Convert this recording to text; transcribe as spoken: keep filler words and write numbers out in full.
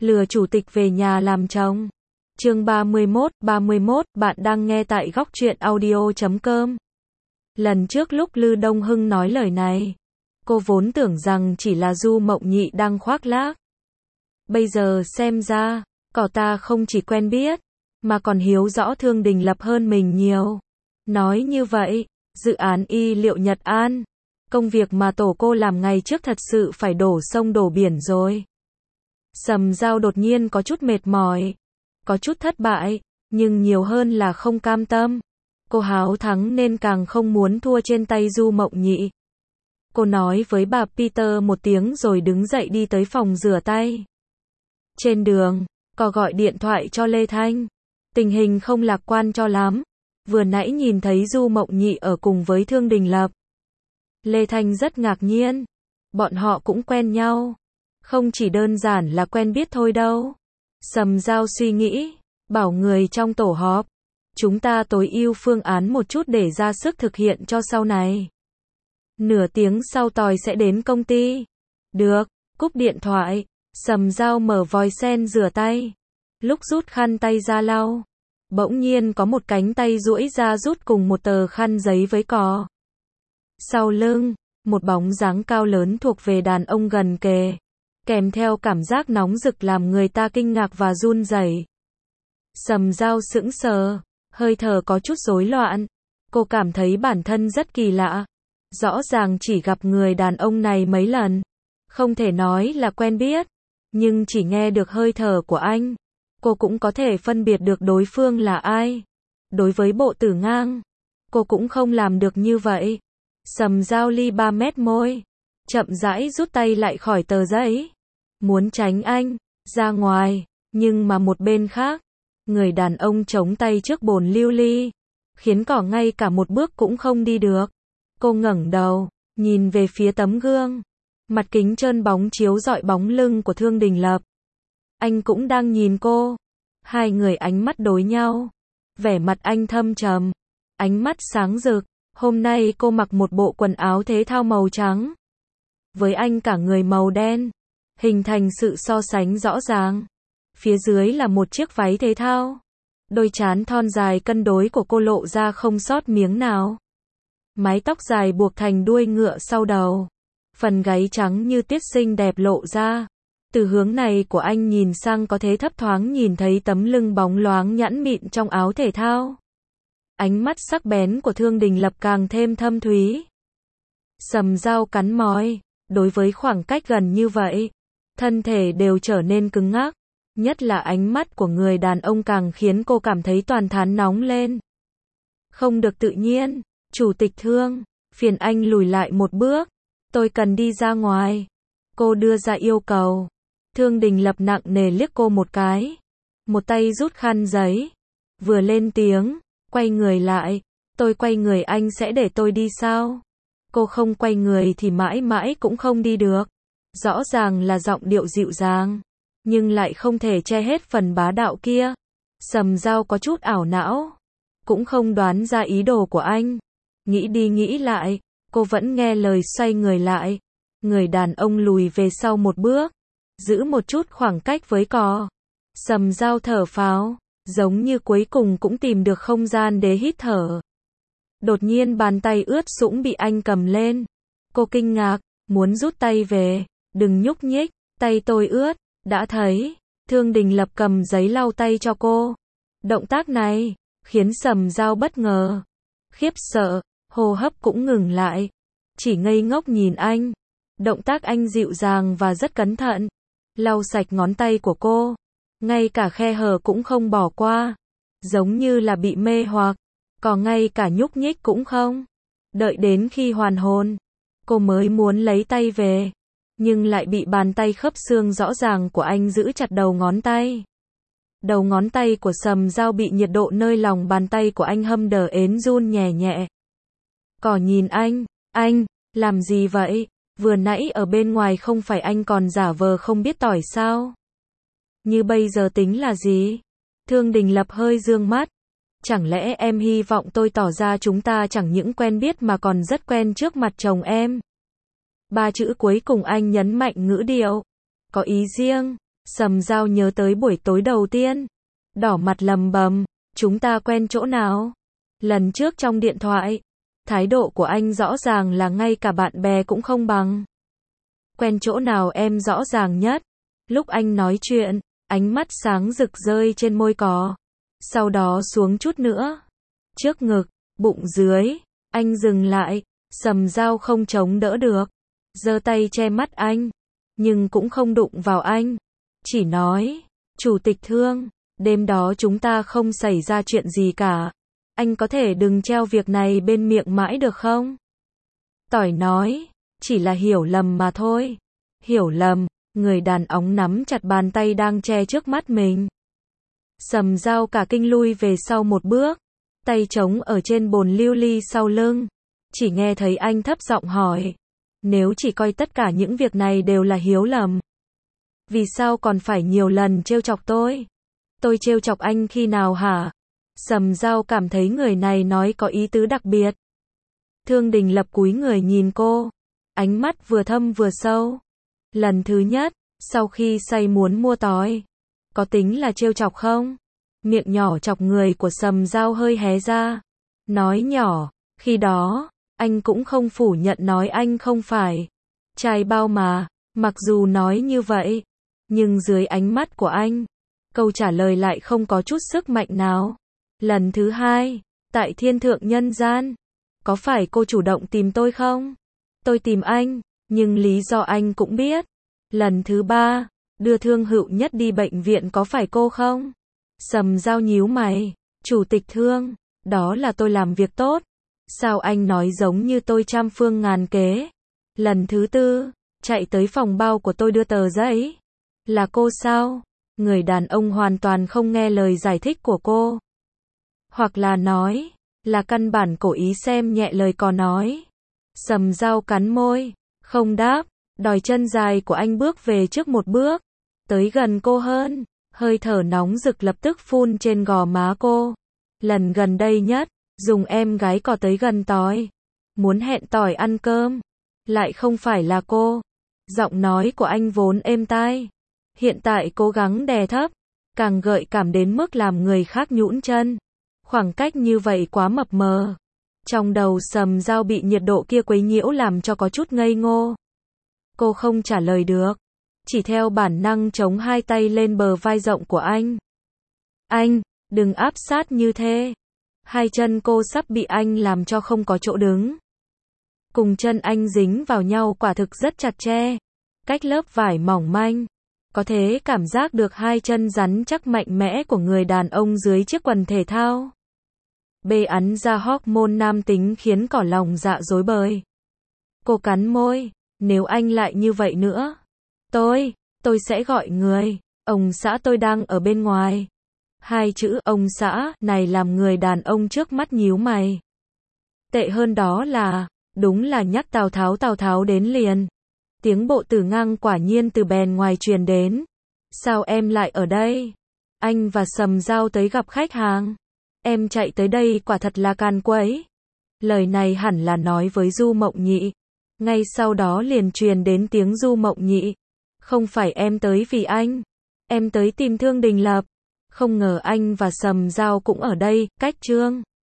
Lừa chủ tịch về nhà làm chồng. Chương ba mươi mốt, ba mươi mốt, bạn đang nghe tại góc truyện audio chấm com. Lần trước lúc Lư Đông Hưng nói lời này, cô vốn tưởng rằng chỉ là Du Mộng Nhị đang khoác lác. Bây giờ xem ra, cậu ta không chỉ quen biết, mà còn hiểu rõ Thương Đình Lập hơn mình nhiều. Nói như vậy, dự án y liệu Nhật An, công việc mà tổ cô làm ngày trước thật sự phải đổ sông đổ biển rồi. Sầm Dao đột nhiên có chút mệt mỏi, có chút thất bại, nhưng nhiều hơn là không cam tâm. Cô háo thắng nên càng không muốn thua trên tay Du Mộng Nhị. Cô nói với bà Peter một tiếng rồi đứng dậy đi tới phòng rửa tay. Trên đường, cô gọi điện thoại cho Lê Thanh. Tình hình không lạc quan cho lắm. Vừa nãy nhìn thấy Du Mộng Nhị ở cùng với Thương Đình Lập. Lê Thanh rất ngạc nhiên. Bọn họ cũng quen nhau. Không chỉ đơn giản là quen biết thôi đâu. Sầm Dao suy nghĩ, bảo người trong tổ họp. Chúng ta tối ưu phương án một chút để ra sức thực hiện cho sau này. Nửa tiếng sau tôi sẽ đến công ty. Được, cúp điện thoại. Sầm Dao mở vòi sen rửa tay. Lúc rút khăn tay ra lau, bỗng nhiên có một cánh tay duỗi ra rút cùng một tờ khăn giấy với cò. Sau lưng, một bóng dáng cao lớn thuộc về đàn ông gần kề, kèm theo cảm giác nóng rực làm người ta kinh ngạc và run rẩy. Sầm Dao sững sờ, hơi thở có chút rối loạn. Cô cảm thấy bản thân rất kỳ lạ. Rõ ràng chỉ gặp người đàn ông này mấy lần, không thể nói là quen biết, nhưng chỉ nghe được hơi thở của anh, cô cũng có thể phân biệt được đối phương là ai. Đối với bộ tử ngang, cô cũng không làm được như vậy. Sầm Dao ly ba mét môi, chậm rãi rút tay lại khỏi tờ giấy, muốn tránh anh ra ngoài, nhưng mà một bên khác, người đàn ông chống tay trước bồn lưu ly, khiến cỏ ngay cả một bước cũng không đi được. Cô ngẩng đầu, nhìn về phía tấm gương, mặt kính trơn bóng chiếu rọi bóng lưng của Thương Đình Lập. Anh cũng đang nhìn cô. Hai người ánh mắt đối nhau, vẻ mặt anh thâm trầm, ánh mắt sáng rực. Hôm nay cô mặc một bộ quần áo thể thao màu trắng, với anh cả người màu đen, hình thành sự so sánh rõ ràng. Phía dưới là một chiếc váy thể thao. Đôi trán thon dài cân đối của cô lộ ra không sót miếng nào. Mái tóc dài buộc thành đuôi ngựa sau đầu, phần gáy trắng như tiết xinh đẹp lộ ra. Từ hướng này của anh nhìn sang có thể thấp thoáng nhìn thấy tấm lưng bóng loáng nhẵn mịn trong áo thể thao. Ánh mắt sắc bén của Thương Đình Lập càng thêm thâm thúy. Sầm Dao cắn môi, đối với khoảng cách gần như vậy, thân thể đều trở nên cứng ngắc, nhất là ánh mắt của người đàn ông càng khiến cô cảm thấy toàn thân nóng lên. Không được tự nhiên, Chủ tịch Thương, phiền anh lùi lại một bước, tôi cần đi ra ngoài. Cô đưa ra yêu cầu. Thương Đình Lập nặng nề liếc cô một cái, một tay rút khăn giấy, vừa lên tiếng, quay người lại. Tôi quay người anh sẽ để tôi đi sao? Cô không quay người thì mãi mãi cũng không đi được. Rõ ràng là giọng điệu dịu dàng, nhưng lại không thể che hết phần bá đạo kia. Sầm Dao có chút ảo não, cũng không đoán ra ý đồ của anh. Nghĩ đi nghĩ lại, cô vẫn nghe lời xoay người lại. Người đàn ông lùi về sau một bước, giữ một chút khoảng cách với cò. Sầm Dao thở phào, giống như cuối cùng cũng tìm được không gian để hít thở. Đột nhiên bàn tay ướt sũng bị anh cầm lên. Cô kinh ngạc, muốn rút tay về. Đừng nhúc nhích, tay tôi ướt. Đã thấy, Thương Đình Lập cầm giấy lau tay cho cô. Động tác này khiến Sầm Dao bất ngờ, khiếp sợ, hô hấp cũng ngừng lại, chỉ ngây ngốc nhìn anh. Động tác anh dịu dàng và rất cẩn thận, lau sạch ngón tay của cô, ngay cả khe hở cũng không bỏ qua, giống như là bị mê hoặc, còn ngay cả nhúc nhích cũng không. Đợi đến khi hoàn hồn, cô mới muốn lấy tay về, nhưng lại bị bàn tay khớp xương rõ ràng của anh giữ chặt đầu ngón tay. Đầu ngón tay của Sầm Dao bị nhiệt độ nơi lòng bàn tay của anh hâm đờ ến run nhẹ nhẹ. Cỏ nhìn anh, anh, làm gì vậy? Vừa nãy ở bên ngoài không phải anh còn giả vờ không biết tỏi sao? Như bây giờ tính là gì? Thương Đình Lập hơi dương mắt. Chẳng lẽ em hy vọng tôi tỏ ra chúng ta chẳng những quen biết mà còn rất quen trước mặt chồng em? Ba chữ cuối cùng anh nhấn mạnh ngữ điệu. Có ý riêng. Sầm Dao nhớ tới buổi tối đầu tiên. Đỏ mặt lầm bầm, chúng ta quen chỗ nào? Lần trước trong điện thoại, thái độ của anh rõ ràng là ngay cả bạn bè cũng không bằng. Quen chỗ nào em rõ ràng nhất. Lúc anh nói chuyện, ánh mắt sáng rực rơi trên môi cò. Sau đó xuống chút nữa. Trước ngực, bụng dưới, anh dừng lại, Sầm Dao không chống đỡ được. Giơ tay che mắt anh, nhưng cũng không đụng vào anh. Chỉ nói, Chủ tịch Thương, đêm đó chúng ta không xảy ra chuyện gì cả. Anh có thể đừng treo việc này bên miệng mãi được không? Tỏi nói, chỉ là hiểu lầm mà thôi. Hiểu lầm, người đàn ông nắm chặt bàn tay đang che trước mắt mình. Sầm Dao cả kinh lui về sau một bước, tay trống ở trên bồn lưu ly sau lưng. Chỉ nghe thấy anh thấp giọng hỏi, nếu chỉ coi tất cả những việc này đều là hiếu lầm, vì sao còn phải nhiều lần trêu chọc tôi? Tôi trêu chọc anh khi nào hả? Sầm Dao cảm thấy người này nói có ý tứ đặc biệt. Thương Đình Lập cúi người nhìn cô, ánh mắt vừa thâm vừa sâu. Lần thứ nhất, sau khi say muốn mua tói, có tính là trêu chọc không? Miệng nhỏ chọc người của Sầm Dao hơi hé ra. Nói nhỏ, khi đó, anh cũng không phủ nhận nói anh không phải trai bao mà. Mặc dù nói như vậy, nhưng dưới ánh mắt của anh, câu trả lời lại không có chút sức mạnh nào. Lần thứ hai, tại Thiên Thượng Nhân Gian, có phải cô chủ động tìm tôi không? Tôi tìm anh, nhưng lý do anh cũng biết. Lần thứ ba, đưa Thương Hữu Nhất đi bệnh viện có phải cô không? Sầm Dao nhíu mày, Chủ tịch Thương, đó là tôi làm việc tốt. Sao anh nói giống như tôi trăm phương ngàn kế? Lần thứ tư, chạy tới phòng bao của tôi đưa tờ giấy. Là cô sao? Người đàn ông hoàn toàn không nghe lời giải thích của cô. Hoặc là nói, là căn bản cố ý xem nhẹ lời có nói. Sầm Dao cắn môi, không đáp, đòi chân dài của anh bước về trước một bước, tới gần cô hơn, hơi thở nóng rực lập tức phun trên gò má cô. Lần gần đây nhất, dùng em gái cò tới gần tỏi, muốn hẹn tỏi ăn cơm, lại không phải là cô. Giọng nói của anh vốn êm tai, hiện tại cố gắng đè thấp, càng gợi cảm đến mức làm người khác nhũn chân. Khoảng cách như vậy quá mập mờ. Trong đầu Sầm Dao bị nhiệt độ kia quấy nhiễu làm cho có chút ngây ngô. Cô không trả lời được, chỉ theo bản năng chống hai tay lên bờ vai rộng của anh. Anh, đừng áp sát như thế. Hai chân cô sắp bị anh làm cho không có chỗ đứng. Cùng chân anh dính vào nhau quả thực rất chặt chẽ, cách lớp vải mỏng manh. Có thể cảm giác được hai chân rắn chắc mạnh mẽ của người đàn ông dưới chiếc quần thể thao. Bê ắn ra hormone nam tính khiến cỏ lòng dạ rối bời. Cô cắn môi, nếu anh lại như vậy nữa, tôi, tôi sẽ gọi người, ông xã tôi đang ở bên ngoài. Hai chữ ông xã này làm người đàn ông trước mắt nhíu mày. Tệ hơn đó là, đúng là nhắc Tào Tháo Tào Tháo đến liền. Tiếng bộ tử ngang quả nhiên từ bèn ngoài truyền đến. Sao em lại ở đây? Anh và Sầm Dao tới gặp khách hàng. Em chạy tới đây quả thật là can quấy. Lời này hẳn là nói với Du Mộng Nhị. Ngay sau đó liền truyền đến tiếng Du Mộng Nhị. Không phải em tới vì anh. Em tới tìm Thương Đình Lập. Không ngờ anh và Sầm Dao cũng ở đây, cách Trương